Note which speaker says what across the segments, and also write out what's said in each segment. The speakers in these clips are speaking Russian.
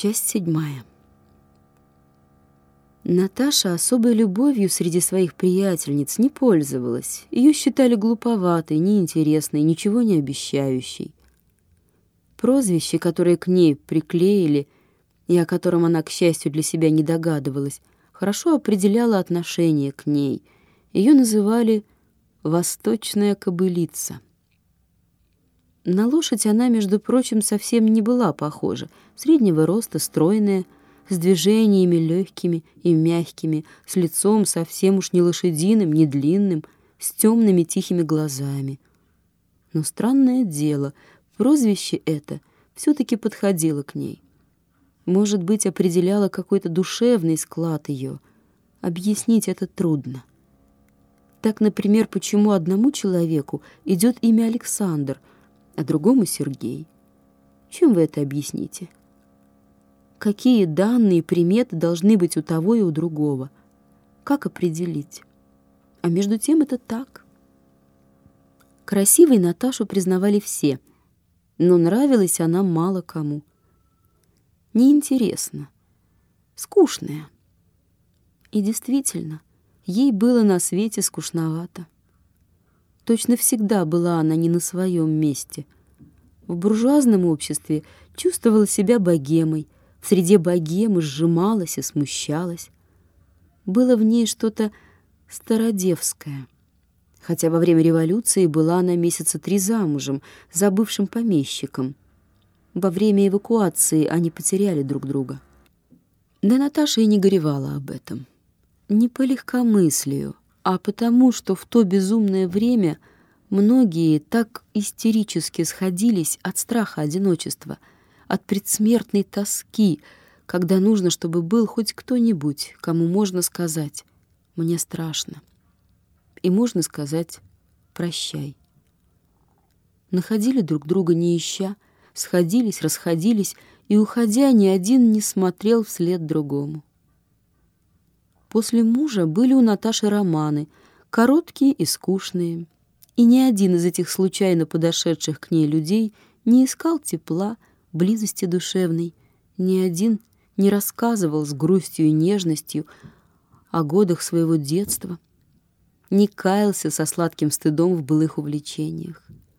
Speaker 1: Часть 7. Наташа особой любовью среди своих приятельниц не пользовалась. Ее считали глуповатой, неинтересной, ничего не обещающей. Прозвище, которое к ней приклеили, и о котором она, к счастью для себя, не догадывалась, хорошо определяло отношение к ней. Ее называли «восточная кобылица». На лошадь она, между прочим, совсем не была похожа. Среднего роста, стройная, с движениями легкими и мягкими, с лицом совсем уж не лошадиным, не длинным, с темными тихими глазами. Но странное дело, прозвище это все-таки подходило к ней. Может быть, определяло какой-то душевный склад ее. Объяснить это трудно. Так, например, почему одному человеку идет имя Александр, а другому Сергей. Чем вы это объясните? Какие данные и приметы должны быть у того и у другого? Как определить? А между тем это так. Красивой Наташу признавали все, но нравилась она мало кому. Неинтересно, скучная. И действительно, ей было на свете скучновато. Точно всегда была она не на своем месте. В буржуазном обществе чувствовала себя богемой, в среде богемы сжималась и смущалась. Было в ней что-то стародевское. Хотя во время революции была она месяца 3 замужем за бывшим помещиком. Во время эвакуации они потеряли друг друга. Да Наташа и не горевала об этом. Не по легкомыслию, а потому, что в то безумное время многие так истерически сходились от страха одиночества, от предсмертной тоски, когда нужно, чтобы был хоть кто-нибудь, кому можно сказать «мне страшно». И можно сказать «прощай». Находили друг друга не ища, сходились, расходились, и, уходя, ни один не смотрел вслед другому. После мужа были у Наташи романы, короткие и скучные, и ни один из этих случайно подошедших к ней людей не искал тепла, близости душевной, ни один не рассказывал с грустью и нежностью о годах своего детства, не каялся со сладким стыдом в былых увлечениях.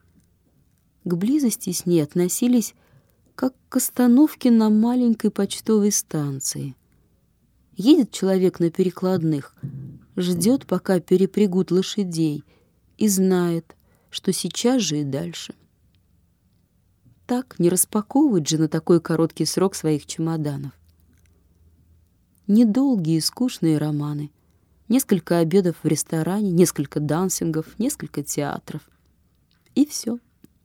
Speaker 1: К близости с ней относились как к остановке на маленькой почтовой станции. Едет человек на перекладных, ждет, пока перепрягут лошадей, и знает, что сейчас же и дальше. Так не распаковывать же на такой короткий срок своих чемоданов. Недолгие скучные романы, несколько обедов в ресторане, несколько дансингов, несколько театров. И все.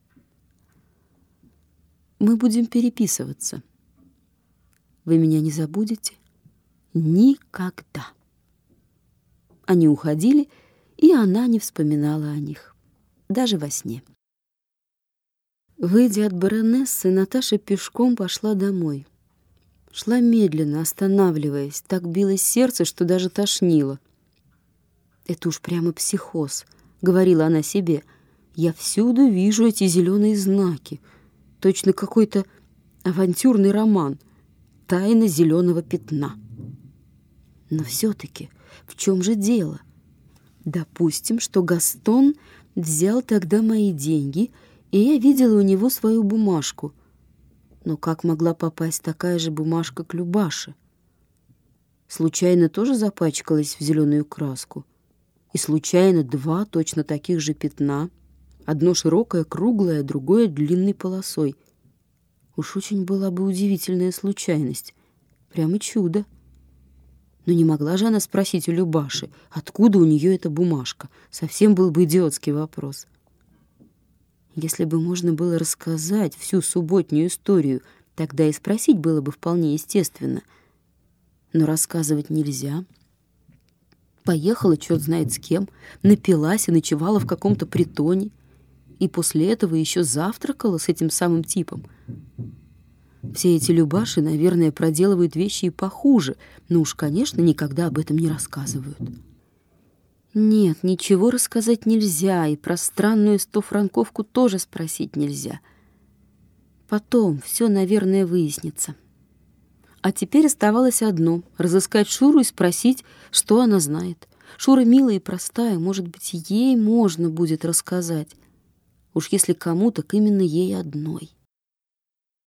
Speaker 1: Мы будем переписываться. Вы меня не забудете? Никогда. Они уходили, и она не вспоминала о них, даже во сне. Выйдя от баронессы, Наташа пешком пошла домой. Шла медленно, останавливаясь, так билось сердце, что даже тошнило. «Это уж прямо психоз», — говорила она себе. «Я всюду вижу эти зеленые знаки. Точно какой-то авантюрный роман. Тайна зеленого пятна». Но все-таки в чем же дело? Допустим, что Гастон взял тогда мои деньги, и я видела у него свою бумажку. Но как могла попасть такая же бумажка к Любаше? Случайно тоже запачкалась в зеленую краску? И случайно 2 точно таких же пятна, одно широкое, круглое, другое длинной полосой. Уж очень была бы удивительная случайность. Прямо чудо. Но не могла же она спросить у Любаши, откуда у нее эта бумажка. Совсем был бы идиотский вопрос. Если бы можно было рассказать всю субботнюю историю, тогда и спросить было бы вполне естественно. Но рассказывать нельзя. Поехала черт знает с кем, напилась и ночевала в каком-то притоне. И после этого еще завтракала с этим самым типом. Все эти Любаши, наверное, проделывают вещи и похуже, но уж, конечно, никогда об этом не рассказывают. Нет, ничего рассказать нельзя, и про странную 100-франковку тоже спросить нельзя. Потом все, наверное, выяснится. А теперь оставалось одно — разыскать Шуру и спросить, что она знает. Шура милая и простая, может быть, ей можно будет рассказать. Уж если кому, так именно ей одной.